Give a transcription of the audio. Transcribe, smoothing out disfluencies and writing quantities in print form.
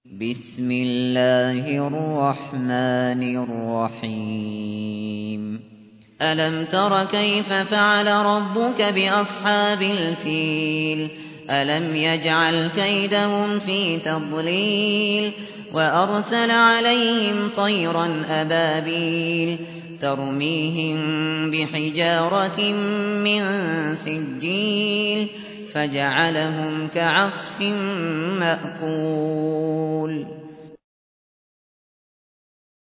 بسم الله الرحمن الرحيم ألم تر كيف فعل ربك بأصحاب الفيل ألم يجعل كيدهم في تضليل وأرسل عليهم طيرا أبابيل ترميهم بحجارة من سجيل فجعلهم كعصف مأكول